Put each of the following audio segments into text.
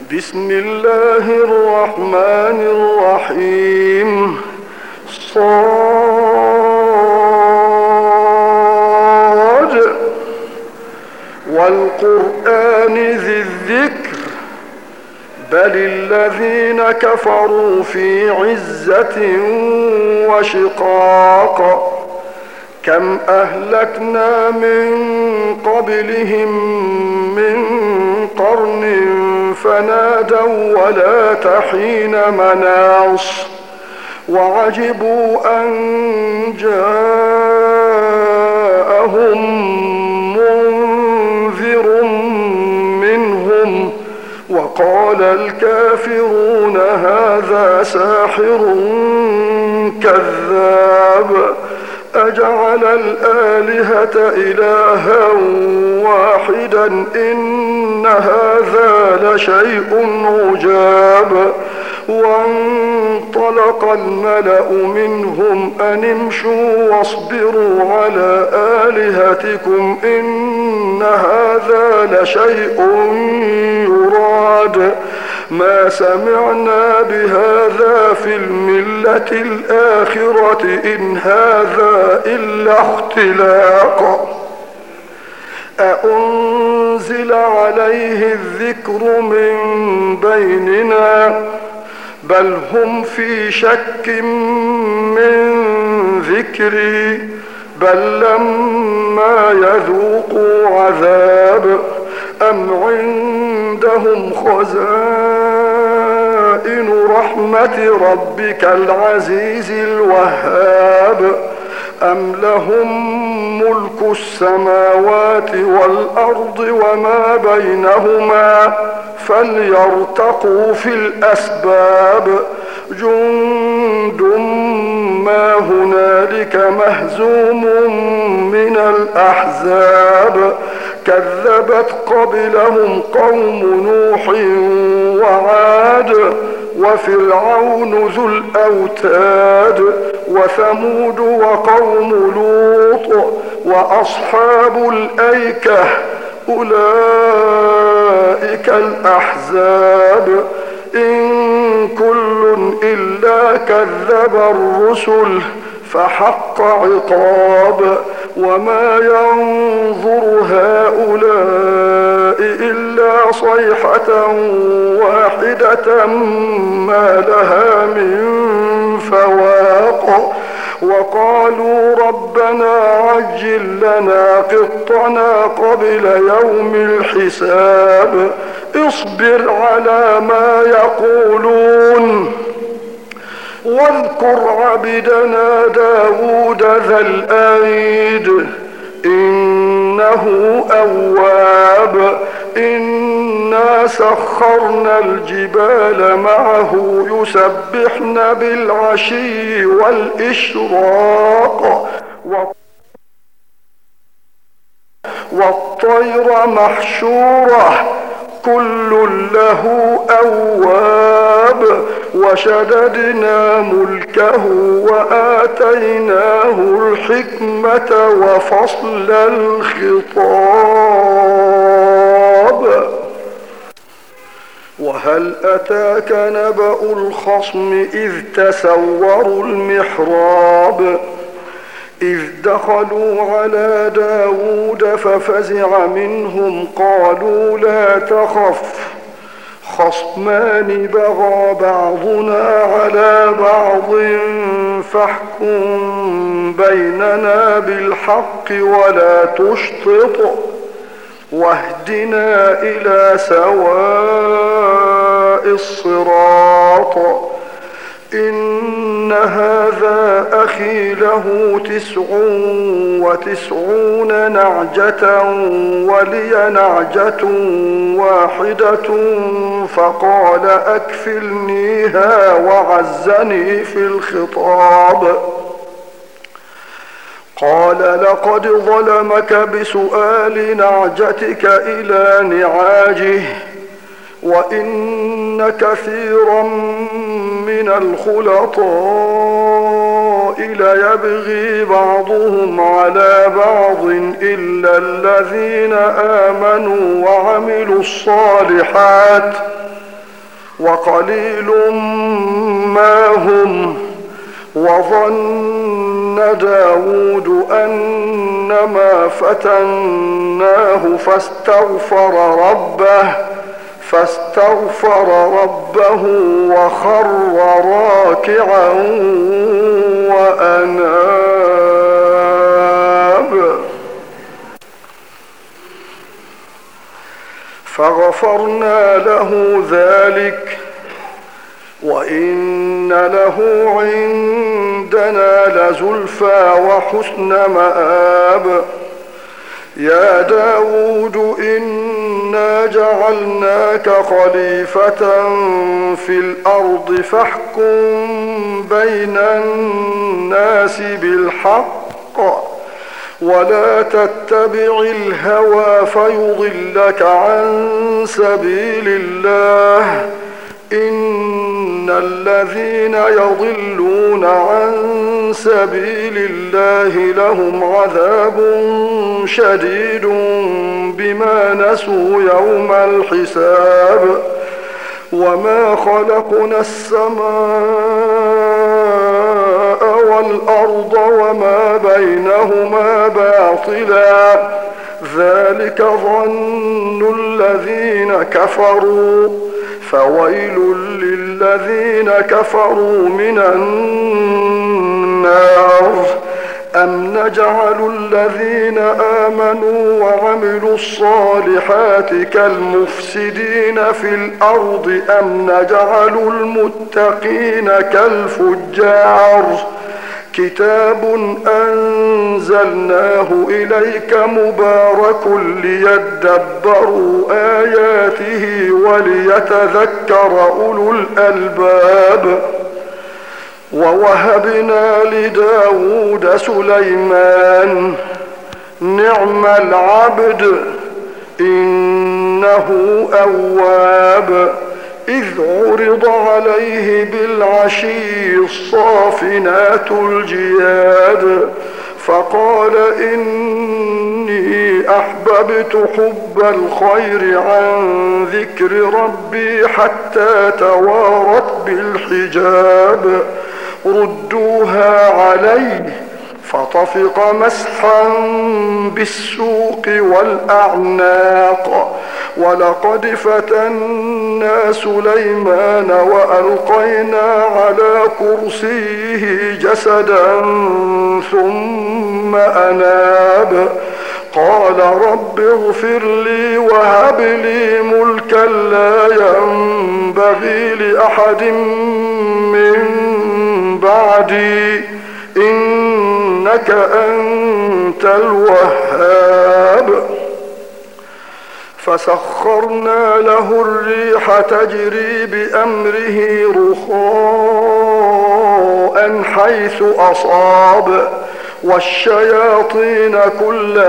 بسم الله الرحمن الرحيم. صاد والقرآن ذي الذكر بل الذين كفروا في عزة وشقاق كم أهلكنا من قبلهم من قرن فنادوا ولا تحين مناص وعجبوا أن جاءهم منذر منهم وقال الكافرون هذا ساحر كذاب أجعل الآلهة إلها واحدا إن هذا لشيء عجاب. وانطلق الملأ منهم أن امشوا واصبروا على آلهتكم إن هذا لشيء يراد ما سمعنا بهذا في الملة الآخرة إن هذا إلا اختلاق أأنزل عليه الذكر من بيننا بل هم في شك من ذكري بل لما يذوقوا عذاب أم عندهم خزائن رحمة ربك العزيز الوهاب أم لهم ملك السماوات والأرض وما بينهما فليرتقوا في الأسباب جند ما هنالك مهزوم من الأحزاب كذبت قبلهم قوم نوح وعاد وفرعون ذو الأوتاد وثمود وقوم لوط وأصحاب الأيكة أولئك الأحزاب إن كل إلا كذب الرسل فحق عقاب وما ينظر هؤلاء إلا صيحة واحدة ما لها من فواق وقالوا ربنا عجل لنا قطنا قبل يوم الحساب اصبر على ما يقولون واذكر عبدنا داود ذا الأيد إنه أواب إنا سخرنا الجبال معه يسبحن بالعشي والإشراق والطير محشورة كل له أواب وشددنا ملكه وآتيناه الحكمة وفصل الخطاب وهل أتاك نبأ الخصم إذ تسوروا المحراب إذ دخلوا على داود ففزع منهم قالوا لا تخف خصمان بغى بعضنا على بعض فاحكم بيننا بالحق ولا تشطط واهدنا إلى سواء الصراط إن هذا أخي له 99 نعجة ولي نعجة واحدة فقال أكفلنيها وعزني في الخطاب قال لقد ظلمك بسؤال نعجتك إلى نعاجه وإن كثيرا من الخلطاء ليبغي بعضهم على بعض إلا الذين آمنوا وعملوا الصالحات وقليل ما هم. وظن داود أنما فتناه فاستغفر ربه وخر راكعا وأناب. فغفرنا له ذلك وإن له عندنا لزلفى وحسن مآب. يا داود إنا جعلناك خليفة في الأرض فاحكم بين الناس بالحق ولا تتبع الهوى فيضلك عن سبيل الله. إن الذين يضلون عن سبيل الله لهم عذاب شديد بما نسوا يوم الحساب. وما خلقنا السماء والأرض وما بينهما باطلا ذلك ظن الذين كفروا فويل للذين كفروا من النار. أم نجعل الذين آمنوا وعملوا الصالحات كالمفسدين في الأرض أم نجعل المتقين كالفجار. كتاب أنزلناه إليك مبارك ليدبروا آياته وليتذكر أولو الألباب. ووهبنا لداود سليمان نعم العبد إنه أواب. إذ عرض عليه بالعشي الصافنات الجياد فقال إني أحببت حب الخير عن ذكر ربي حتى توارت بالحجاب. ردوها عليه فطفق مسحا بالسوق والأعناق. ولقد فتنا سليمان وألقينا على كرسيه جسدا ثم أناب. قال رب اغفر لي وهب لي ملكا لا ينبغي لأحد من بعدي إنك أنت الوهاب. فسخرنا له الريح تجري بأمره رخاء حيث أصاب والشياطين كل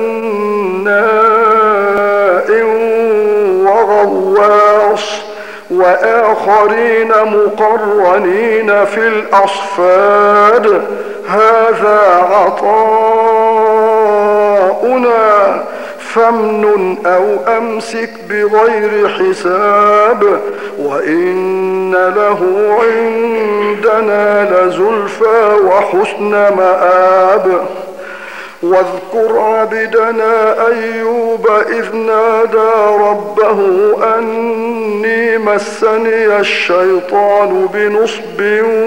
بناء وغواص وآخرين مقرنين في الأصفاد. هذا عطاؤنا فامنن أو أمسك بغير حساب. وإن له عندنا لزلفى وحسن مآب. واذكر عبدنا أيوب إذ نادى ربه أني مسني الشيطان بنصب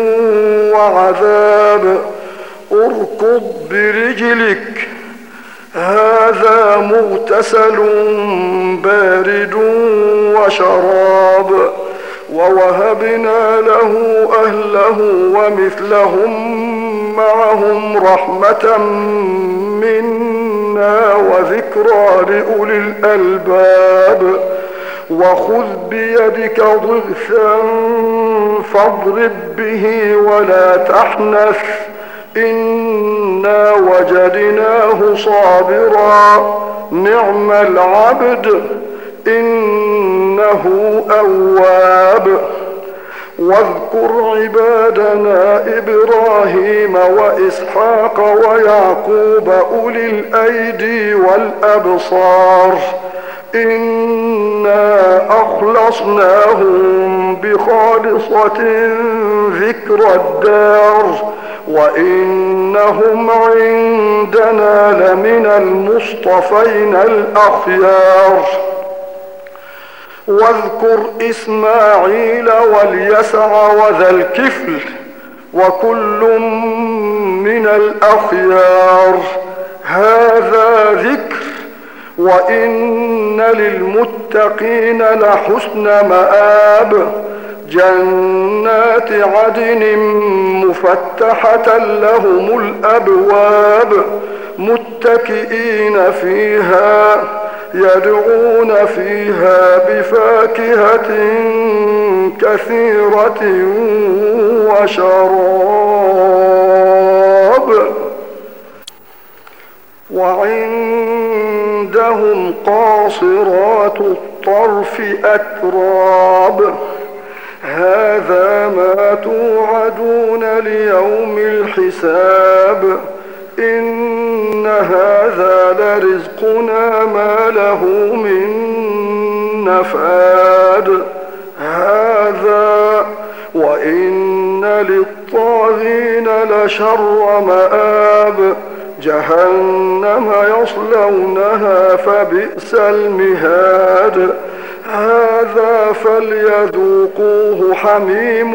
وعذاب. اركض برجلك هذا مغتسل بارد وشراب. ووهبنا له أهله ومثلهم معهم رحمة منا وذكرى لأولي الألباب. وخذ بيدك ضغثا فاضرب به ولا تحنث إنا وجدناه صابرا نعم العبد إنه أواب. واذكر عبادنا إبراهيم وإسحاق ويعقوب أولي الأيدي والأبصار إنا أخلصناهم بخالصة ذكر الدار وإنهم عندنا لمن المصطفين الأخيار. واذكر إسماعيل واليسع وذا الكفل وكل من الأخيار. هذا ذكر وإن للمتقين لحسن مآب. جنات عدن مفتحة لهم الأبواب متكئين فيها يدعون فيها بفاكهة كثيرة وشراب. وعندهم قاصرات الطرف أتراب. هذا ما توعدون ليوم الحساب. إن هذا لرزقنا ما له من نفاد. هذا وإن للطاغين لشر مآب. جهنم يصلونها فبئس المهاد. هذا فليذوقوه حميم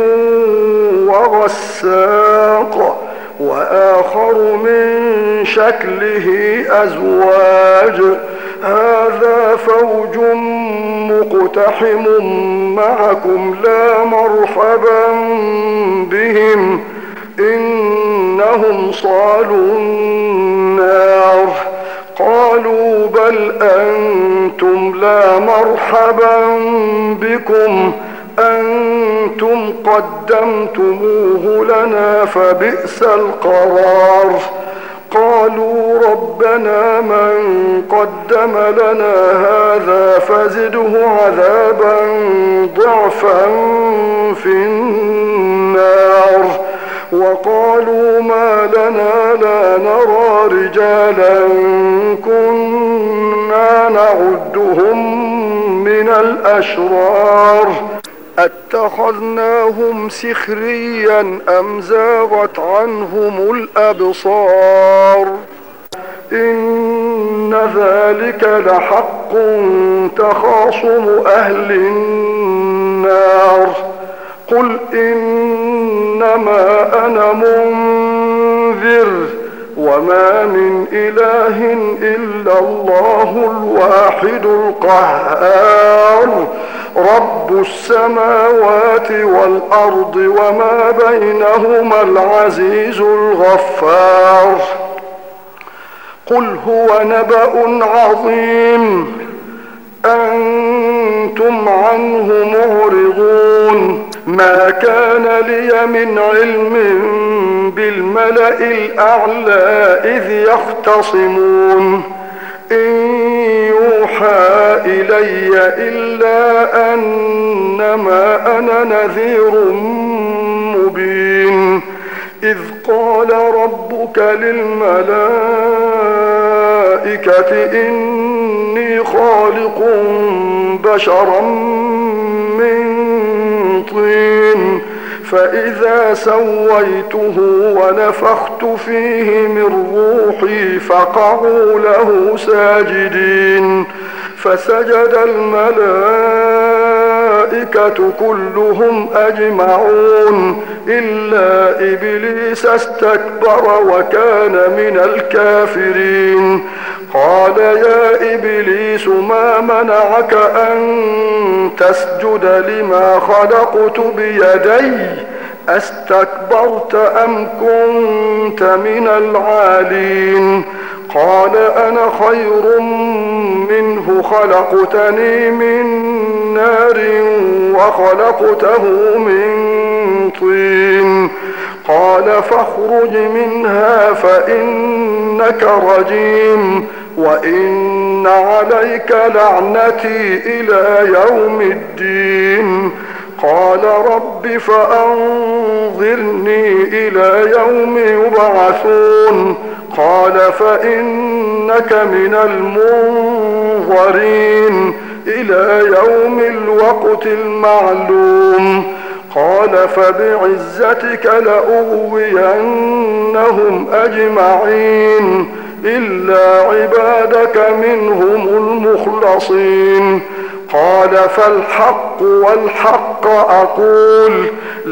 وغساق وآخر من شكله أزواج. هذا فوج مقتحم معكم لا مرحبا بهم إنهم صالوا النار. قالوا بل أنتم لا مرحبا بكم أنتم قدمتموه لنا فبئس القرار. قالوا ربنا من قدم لنا هذا فزده عذابا ضعفا في النار. وقالوا ما لنا لا نرى رجالا كنا نعدهم من الأشرار أتخذناهم سخريا أم زاغت عنهم الأبصار. إن ذلك لحق تخاصم أهل النار. قل إنما أنا منذر وما من إله إلا الله الواحد القهار رب السماوات والأرض وما بينهما العزيز الغفار. قل هو نبأ عظيم أنتم عنه معرضون. ما كان لي من علم بالملأ الأعلى إذ يختصمون. إن يوحى إلي إلا أنما أنا نذير مبين. إذ قال ربك للملائكة إني خالق بشرا من طين فإذا سويته ونفخت فيه من روحي فقعوا له ساجدين. فسجد الملائكة كلهم أجمعون إلا إبليس استكبر وكان من الكافرين. قال يا إبليس ما منعك أن تسجد لما خلقت بيدي أستكبرت أم كنت من العالين؟ قال أنا خير منه خلقتني من نار وخلقته من طين. قال فاخرج منها فإنك رجيم وإن عليك لعنتي إلى يوم الدين. قال رب فأنظرني إلى يوم يبعثون قال فإنك من المنظرين إلى يوم الوقت المعلوم قال فبعزتك لأغوينهم أجمعين إلا عبادك منهم المخلصين قال فالحق والحق أقول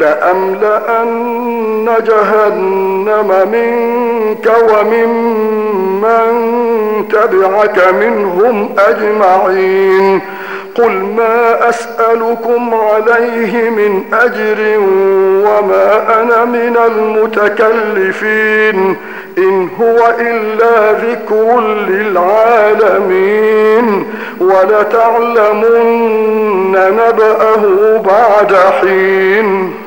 لأملأن جهنم منك وممن تبعك منهم أجمعين قل ما أسألكم عليه من أجر وما أنا من المتكلفين إن هو إلا ذكر للعالمين ولتعلمن نبأه بعد حين